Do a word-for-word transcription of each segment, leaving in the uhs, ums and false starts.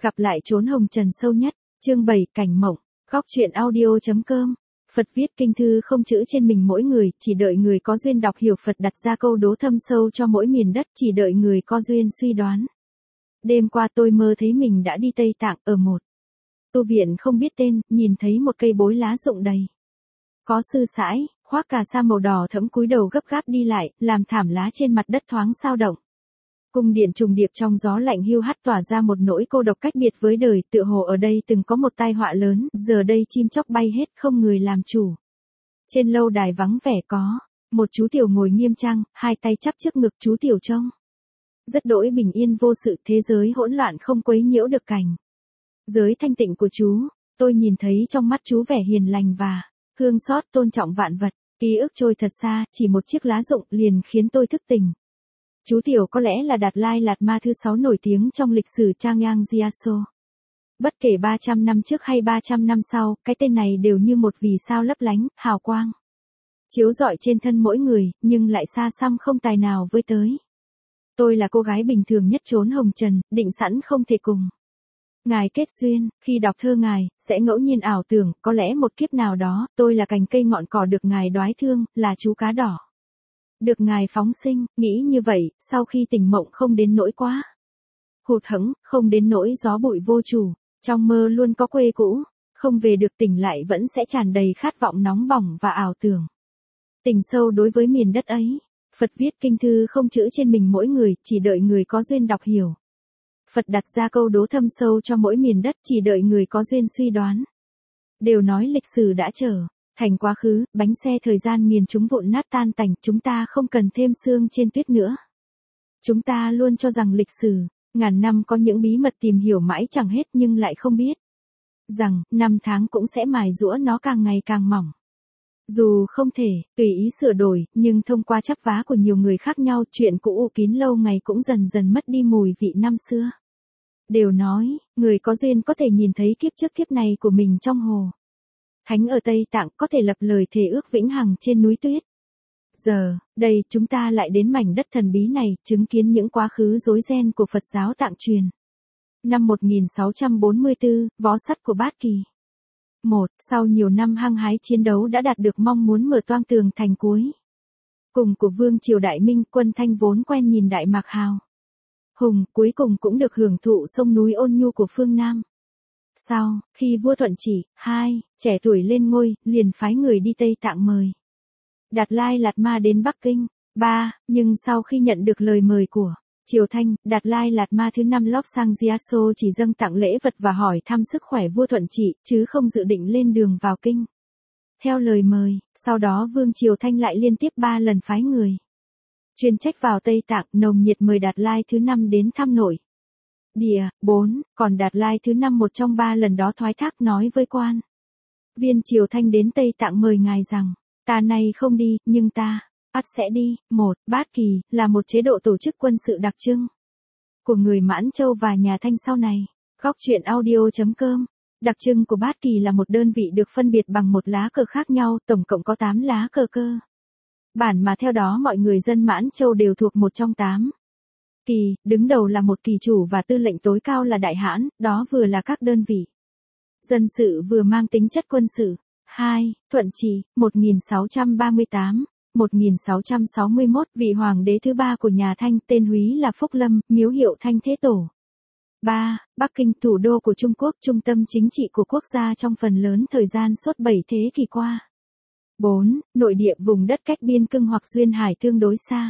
Gặp lại chốn hồng trần sâu nhất, chương bảy cảnh mộng, góc truyện audio.com. Phật viết kinh thư không chữ trên mình mỗi người, chỉ đợi người có duyên đọc hiểu. Phật đặt ra câu đố thâm sâu cho mỗi miền đất, chỉ đợi người có duyên suy đoán. Đêm qua tôi mơ thấy mình đã đi Tây Tạng, ở một tu viện không biết tên, nhìn thấy một cây bối lá rụng đầy. Có sư sãi, khoác cà sa màu đỏ thẫm cúi đầu gấp gáp đi lại, làm thảm lá trên mặt đất thoáng sao động. Cung điện trùng điệp trong gió lạnh hiu hắt tỏa ra một nỗi cô độc cách biệt với đời, tựa hồ ở đây từng có một tai họa lớn, giờ đây chim chóc bay hết không người làm chủ. Trên lâu đài vắng vẻ có một chú tiểu ngồi nghiêm trang, hai tay chắp trước ngực. Chú tiểu trông rất đỗi bình yên vô sự, thế giới hỗn loạn không quấy nhiễu được cảnh giới thanh tịnh của chú. Tôi nhìn thấy trong mắt chú vẻ hiền lành và thương xót tôn trọng vạn vật. Ký ức trôi thật xa, chỉ một chiếc lá rụng liền khiến tôi thức tỉnh. Chú tiểu có lẽ là Đạt Lai Lạt Ma thứ sáu nổi tiếng trong lịch sử Changyang Gyatso. Bất kể ba trăm năm trước hay ba trăm năm sau, cái tên này đều như một vì sao lấp lánh, hào quang chiếu rọi trên thân mỗi người, nhưng lại xa xăm không tài nào với tới. Tôi là cô gái bình thường nhất chốn hồng trần, định sẵn không thể cùng ngài kết duyên. Khi đọc thơ ngài, sẽ ngẫu nhiên ảo tưởng, có lẽ một kiếp nào đó, tôi là cành cây ngọn cỏ được ngài đoái thương, là chú cá đỏ được ngài phóng sinh. Nghĩ như vậy, sau khi tỉnh mộng không đến nỗi quá hụt hẫng, không đến nỗi gió bụi vô chủ. Trong mơ luôn có quê cũ, không về được, tỉnh lại vẫn sẽ tràn đầy khát vọng nóng bỏng và ảo tưởng tình sâu đối với miền đất ấy. Phật viết kinh thư không chữ trên mình mỗi người, chỉ đợi người có duyên đọc hiểu. Phật đặt ra câu đố thâm sâu cho mỗi miền đất, chỉ đợi người có duyên suy đoán. Đều nói lịch sử đã trở thành quá khứ, bánh xe thời gian nghiền chúng vụn nát tan tành, chúng ta không cần thêm sương trên tuyết nữa. Chúng ta luôn cho rằng lịch sử ngàn năm có những bí mật tìm hiểu mãi chẳng hết, nhưng lại không biết rằng năm tháng cũng sẽ mài giũa nó càng ngày càng mỏng. Dù không thể tùy ý sửa đổi, nhưng thông qua chắp vá của nhiều người khác nhau, chuyện cũ u kín lâu ngày cũng dần dần mất đi mùi vị năm xưa. Đều nói, người có duyên có thể nhìn thấy kiếp trước kiếp này của mình trong hồ thánh ở Tây Tạng, có thể lập lời thề ước vĩnh hằng trên núi tuyết. Giờ, đây chúng ta lại đến mảnh đất thần bí này, chứng kiến những quá khứ rối ren của Phật giáo Tạng truyền. Năm một nghìn sáu trăm bốn mươi tư, vó sắt của Bát Kỳ. một. Sau nhiều năm hăng hái chiến đấu đã đạt được mong muốn mở toang tường thành cuối cùng của Vương triều Đại Minh, quân Thanh vốn quen nhìn Đại Mạc hào hùng, cuối cùng cũng được hưởng thụ sông núi ôn nhu của phương Nam. Sau, khi vua Thuận Chỉ hai trẻ tuổi lên ngôi, liền phái người đi Tây Tạng mời Đạt Lai Lạt Ma đến Bắc Kinh. ba. Nhưng sau khi nhận được lời mời của triều Thanh, Đạt Lai Lạt Ma thứ năm Lobsang Gyatso chỉ dâng tặng lễ vật và hỏi thăm sức khỏe vua Thuận Trị, chứ không dự định lên đường vào kinh theo lời mời. Sau đó Vương triều Thanh lại liên tiếp ba lần phái người chuyên trách vào Tây Tạng, nồng nhiệt mời Đạt Lai thứ năm đến thăm nội địa. bốn. Còn Đạt Lai thứ năm một trong ba lần đó thoái thác, nói với quan viên triều Thanh đến Tây Tạng mời ngài rằng, ta nay không đi, nhưng ta ắt sẽ đi. một. Bát Kỳ là một chế độ tổ chức quân sự đặc trưng của người Mãn Châu và nhà Thanh sau này. Góc truyện audio.com. Đặc trưng của Bát Kỳ là một đơn vị được phân biệt bằng một lá cờ khác nhau, tổng cộng có tám lá cờ cơ bản mà theo đó mọi người dân Mãn Châu đều thuộc một trong tám kỳ. Đứng đầu là một kỳ chủ và tư lệnh tối cao là đại hãn, đó vừa là các đơn vị dân sự vừa mang tính chất quân sự. hai. Thuận Trì, một nghìn sáu trăm ba mươi tám đến một nghìn sáu trăm sáu mươi mốt, vị hoàng đế thứ ba của nhà Thanh, tên húy là Phúc Lâm, miếu hiệu Thanh Thế Tổ. ba. Bắc Kinh, thủ đô của Trung Quốc, trung tâm chính trị của quốc gia trong phần lớn thời gian suốt bảy thế kỷ qua. bốn. Nội địa, vùng đất cách biên cương hoặc duyên hải tương đối xa.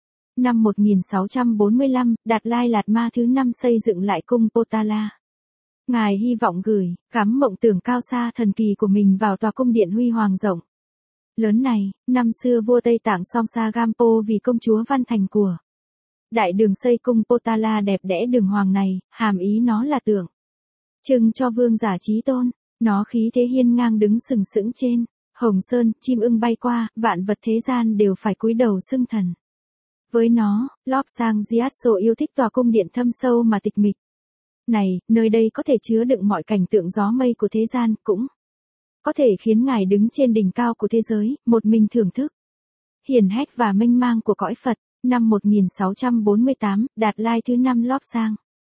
Năm một nghìn sáu trăm bốn mươi lăm, Đạt Lai Lạt Ma thứ năm xây dựng lại cung Potala. Ngài hy vọng gửi gắm mộng tưởng cao xa thần kỳ của mình vào tòa cung điện huy hoàng rộng lớn này. Năm xưa vua Tây Tạng Songsa Gampo vì công chúa Văn Thành của Đại Đường xây cung Potala đẹp đẽ đường hoàng này, hàm ý nó là tượng trưng cho vương giả chí tôn. Nó khí thế hiên ngang đứng sừng sững trên Hồng Sơn, chim ưng bay qua, vạn vật thế gian đều phải cúi đầu xưng thần với nó. Lobsang Gyatso yêu thích tòa cung điện thâm sâu mà tịch mịch này, nơi đây có thể chứa đựng mọi cảnh tượng gió mây của thế gian, cũng có thể khiến ngài đứng trên đỉnh cao của thế giới, một mình thưởng thức hiển hách và mênh mang của cõi Phật. Năm một nghìn sáu trăm bốn mươi tám, Đạt Lai thứ năm Lobsang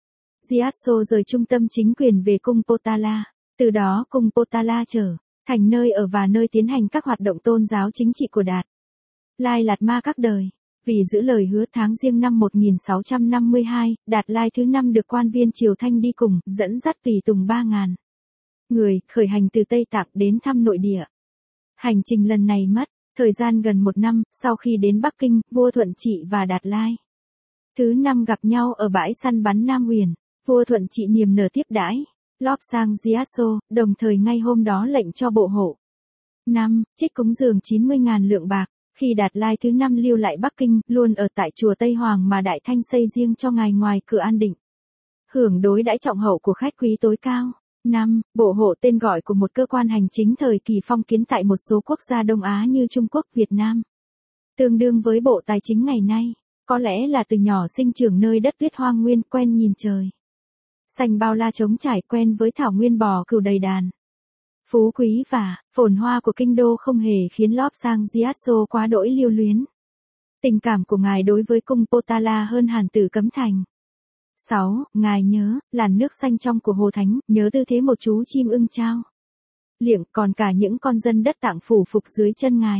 Gyatso rời trung tâm chính quyền về cung Potala, từ đó cung Potala trở thành nơi ở và nơi tiến hành các hoạt động tôn giáo chính trị của Đạt Lai Lạt Ma các đời. Vì giữ lời hứa tháng Giêng năm một nghìn sáu trăm năm mươi hai, Đạt Lai thứ năm được quan viên Triều Thanh đi cùng, dẫn dắt tùy tùng ba nghìn người, khởi hành từ Tây Tạng đến thăm nội địa. Hành trình lần này mất thời gian gần một năm. Sau khi đến Bắc Kinh, vua Thuận Trị và Đạt Lai thứ năm gặp nhau ở bãi săn bắn Nam Uyển. Vua Thuận Trị niềm nở tiếp đãi Lobsang Gyatso, đồng thời ngay hôm đó lệnh cho bộ hộ năm trích cúng dường chín mươi nghìn lượng bạc. Khi Đạt Lai thứ năm lưu lại Bắc Kinh, luôn ở tại chùa Tây Hoàng mà Đại Thanh xây riêng cho ngài ngoài cửa An Định, hưởng đối đãi trọng hậu của khách quý tối cao. năm Bộ hộ tên gọi của một cơ quan hành chính thời kỳ phong kiến tại một số quốc gia Đông Á như Trung Quốc, Việt Nam, tương đương với Bộ Tài chính ngày nay. Có lẽ là từ nhỏ sinh trưởng nơi đất tuyết hoang nguyên, quen nhìn trời xanh bao la trống trải, quen với thảo nguyên bò cừu đầy đàn. Phú quý và phồn hoa của kinh đô không hề khiến Lobsang Gyatso quá đỗi lưu luyến. Tình cảm của ngài đối với cung Potala hơn hẳn Tử Cấm Thành. sáu Ngài nhớ làn nước xanh trong của Hồ Thánh, nhớ tư thế một chú chim ưng trao liệng, còn cả những con dân đất Tạng phủ phục dưới chân ngài.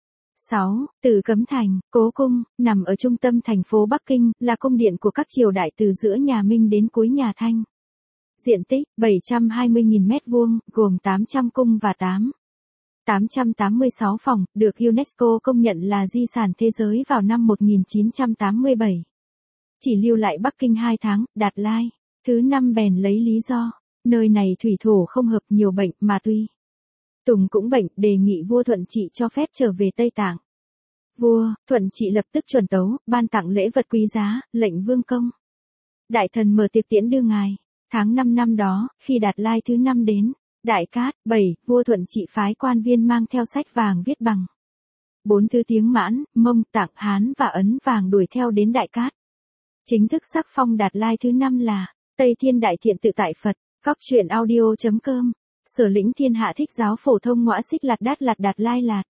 sáu Tử Cấm Thành, cố cung, nằm ở trung tâm thành phố Bắc Kinh, là cung điện của các triều đại từ giữa nhà Minh đến cuối nhà Thanh. Diện tích bảy trăm hai mươi nghìn mét vuông, gồm tám trăm cung và tám trăm tám mươi sáu phòng, được UNESCO công nhận là di sản thế giới vào năm một nghìn chín trăm tám mươi bảy. Chỉ lưu lại Bắc Kinh hai tháng, Đạt Lai thứ năm bèn lấy lý do nơi này thủy thổ không hợp, nhiều bệnh, mà tuy Tùng cũng bệnh, đề nghị vua Thuận Trị cho phép trở về Tây Tạng. Vua Thuận Trị lập tức chuẩn tấu, ban tặng lễ vật quý giá, lệnh vương công đại thần mở tiệc tiễn đưa ngài. Tháng năm năm đó, khi Đạt Lai thứ năm đến Đại Cát, bảy vua Thuận Trị phái quan viên mang theo sách vàng viết bằng bốn thứ tiếng Mãn, Mông, Tạng, Hán và Ấn vàng đuổi theo đến Đại Cát. Chính thức sắc phong Đạt Lai thứ năm là Tây Thiên Đại Thiện Tự Tại Phật. Góc truyện audio chấm com. Sở lĩnh thiên hạ thích giáo phổ thông ngõa xích lạt đát lạt Đạt Lai Lạt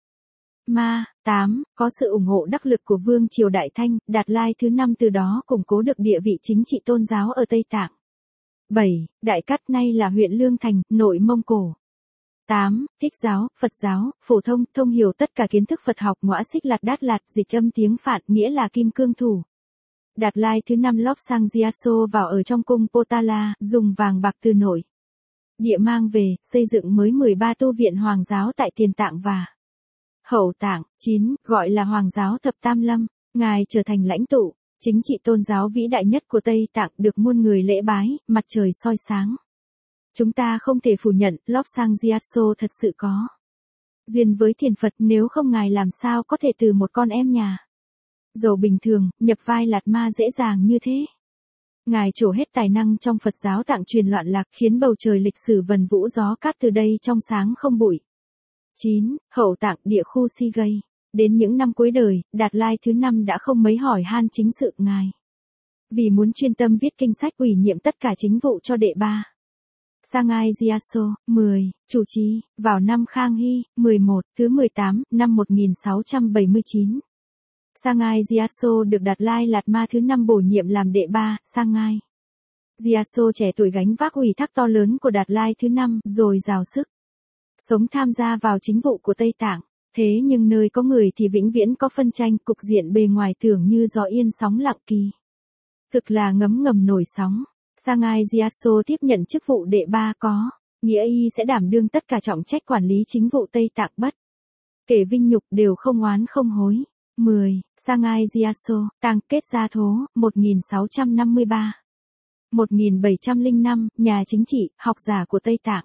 Ma. tám Có sự ủng hộ đắc lực của Vương triều Đại Thanh, Đạt Lai thứ năm từ đó củng cố được địa vị chính trị tôn giáo ở Tây Tạng. bảy Đại Cát nay là huyện Lương Thành, nội Mông Cổ. tám Thích giáo, Phật giáo, phổ thông, thông hiểu tất cả kiến thức Phật học. Ngõa xích lạt đát lạt, dịch âm tiếng Phạn, nghĩa là kim cương thủ. Đạt Lai thứ năm Lobsang Gyatso vào ở trong cung Potala, dùng vàng bạc từ nội địa mang về, xây dựng mới mười ba tu viện hoàng giáo tại Tiền Tạng và Hậu Tạng. chín Gọi là Hoàng giáo Thập Tam Lâm, ngài trở thành lãnh tụ chính trị tôn giáo vĩ đại nhất của Tây Tạng, được muôn người lễ bái, mặt trời soi sáng. Chúng ta không thể phủ nhận, Lobsang Gyatso thật sự có duyên với Thiền Phật, nếu không ngài làm sao có thể từ một con em nhà giàu bình thường, nhập vai Lạt Ma dễ dàng như thế. Ngài trổ hết tài năng trong Phật giáo Tạng truyền loạn lạc, khiến bầu trời lịch sử vần vũ gió cát từ đây trong sáng không bụi. chín Hậu Tạng, địa khu Si Gây. Đến những năm cuối đời, Đạt Lai thứ năm đã không mấy hỏi han chính sự ngài. Vì muốn chuyên tâm viết kinh sách, ủy nhiệm tất cả chính vụ cho đệ ba Sangai Gyatso. mười Chủ trì, vào năm Khang Hy, mười một, thứ mười tám, năm một nghìn sáu trăm bảy mươi chín. Sangai Gyatso được Đạt Lai Lạt Ma thứ năm bổ nhiệm làm đệ ba Sangai. Gyatso trẻ tuổi gánh vác ủy thác to lớn của Đạt Lai thứ năm, rồi rào sức sống tham gia vào chính vụ của Tây Tạng. Thế nhưng nơi có người thì vĩnh viễn có phân tranh, cục diện bề ngoài tưởng như gió yên sóng lặng, kỳ thực là ngấm ngầm nổi sóng. Sangai Gyatso tiếp nhận chức vụ đệ ba có nghĩa y sẽ đảm đương tất cả trọng trách quản lý chính vụ Tây Tạng, bất kể vinh nhục, đều không oán không hối. mười Sangai Gyatso, tang kết gia thố, một nghìn sáu trăm năm mươi ba đến một nghìn bảy trăm lẻ năm, nhà chính trị, học giả của Tây Tạng.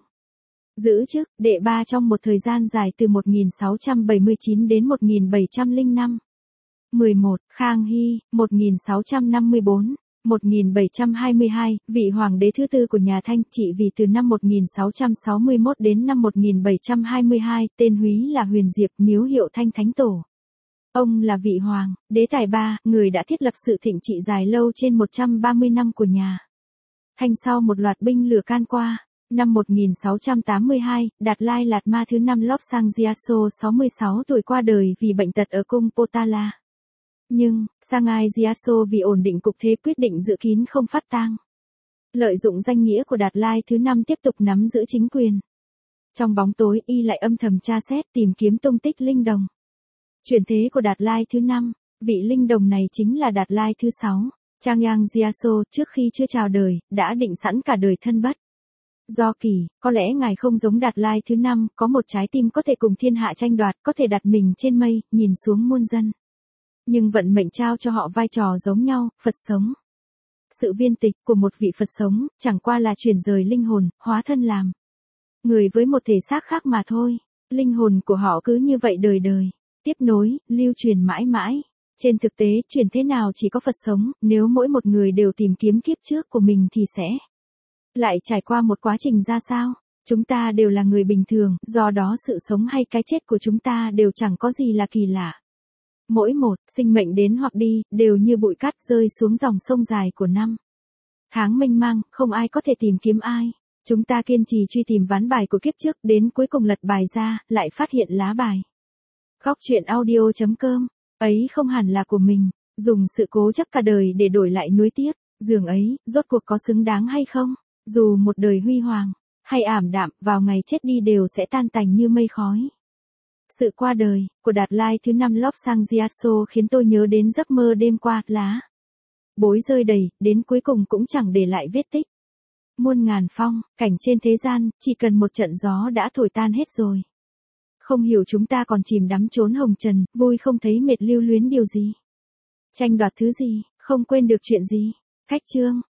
Giữ chức đệ ba trong một thời gian dài từ một nghìn sáu trăm bảy mươi chín đến một nghìn bảy trăm lẻ năm. mười một Khang Hy, một nghìn sáu trăm năm mươi bốn đến một nghìn bảy trăm hai mươi hai, vị hoàng đế thứ tư của nhà Thanh, trị vì từ năm một nghìn sáu trăm sáu mươi mốt đến năm một nghìn bảy trăm hai mươi hai, tên húy là Huyền Diệp, miếu hiệu Thanh Thánh Tổ. Ông là vị hoàng đế tài ba, người đã thiết lập sự thịnh trị dài lâu trên một trăm ba mươi năm của nhà Thanh sau một loạt binh lửa can qua. Năm một nghìn sáu trăm tám mươi hai, Đạt Lai Lạt Ma thứ năm Lobsang Gyatso sáu mươi sáu tuổi qua đời vì bệnh tật ở cung Potala. Nhưng, Sangai Gyatso vì ổn định cục thế quyết định giữ kín không phát tang. Lợi dụng danh nghĩa của Đạt Lai thứ năm tiếp tục nắm giữ chính quyền. Trong bóng tối y lại âm thầm tra xét tìm kiếm tung tích linh đồng. Chuyển thế của Đạt Lai thứ năm, vị linh đồng này chính là Đạt Lai thứ sáu. Trang Yang Jiaso trước khi chưa chào đời, đã định sẵn cả đời thân bất. Do kỳ, có lẽ ngài không giống Đạt Lai thứ năm, có một trái tim có thể cùng thiên hạ tranh đoạt, có thể đặt mình trên mây, nhìn xuống muôn dân. Nhưng vận mệnh trao cho họ vai trò giống nhau, Phật sống. Sự viên tịch của một vị Phật sống, chẳng qua là chuyển rời linh hồn, hóa thân làm người với một thể xác khác mà thôi. Linh hồn của họ cứ như vậy đời đời, tiếp nối, lưu truyền mãi mãi. Trên thực tế, chuyển thế nào chỉ có Phật sống, nếu mỗi một người đều tìm kiếm kiếp trước của mình thì sẽ lại trải qua một quá trình ra sao? Chúng ta đều là người bình thường, do đó sự sống hay cái chết của chúng ta đều chẳng có gì là kỳ lạ. Mỗi một, sinh mệnh đến hoặc đi, đều như bụi cát rơi xuống dòng sông dài của năm tháng mênh mang, không ai có thể tìm kiếm ai. Chúng ta kiên trì truy tìm ván bài của kiếp trước, đến cuối cùng lật bài ra, lại phát hiện lá bài. Góc truyện audio chấm com, ấy không hẳn là của mình, dùng sự cố chấp cả đời để đổi lại nuối tiếc, giường ấy, rốt cuộc có xứng đáng hay không? Dù một đời huy hoàng, hay ảm đạm, vào ngày chết đi đều sẽ tan tành như mây khói. Sự qua đời của Đạt Lai thứ năm Lobsang Jiaso khiến tôi nhớ đến giấc mơ đêm qua, lá bối rơi đầy, đến cuối cùng cũng chẳng để lại vết tích. Muôn ngàn phong, cảnh trên thế gian, chỉ cần một trận gió đã thổi tan hết rồi. Không hiểu chúng ta còn chìm đắm trốn hồng trần, vui không thấy mệt lưu luyến điều gì. Tranh đoạt thứ gì, không quên được chuyện gì. Cách chương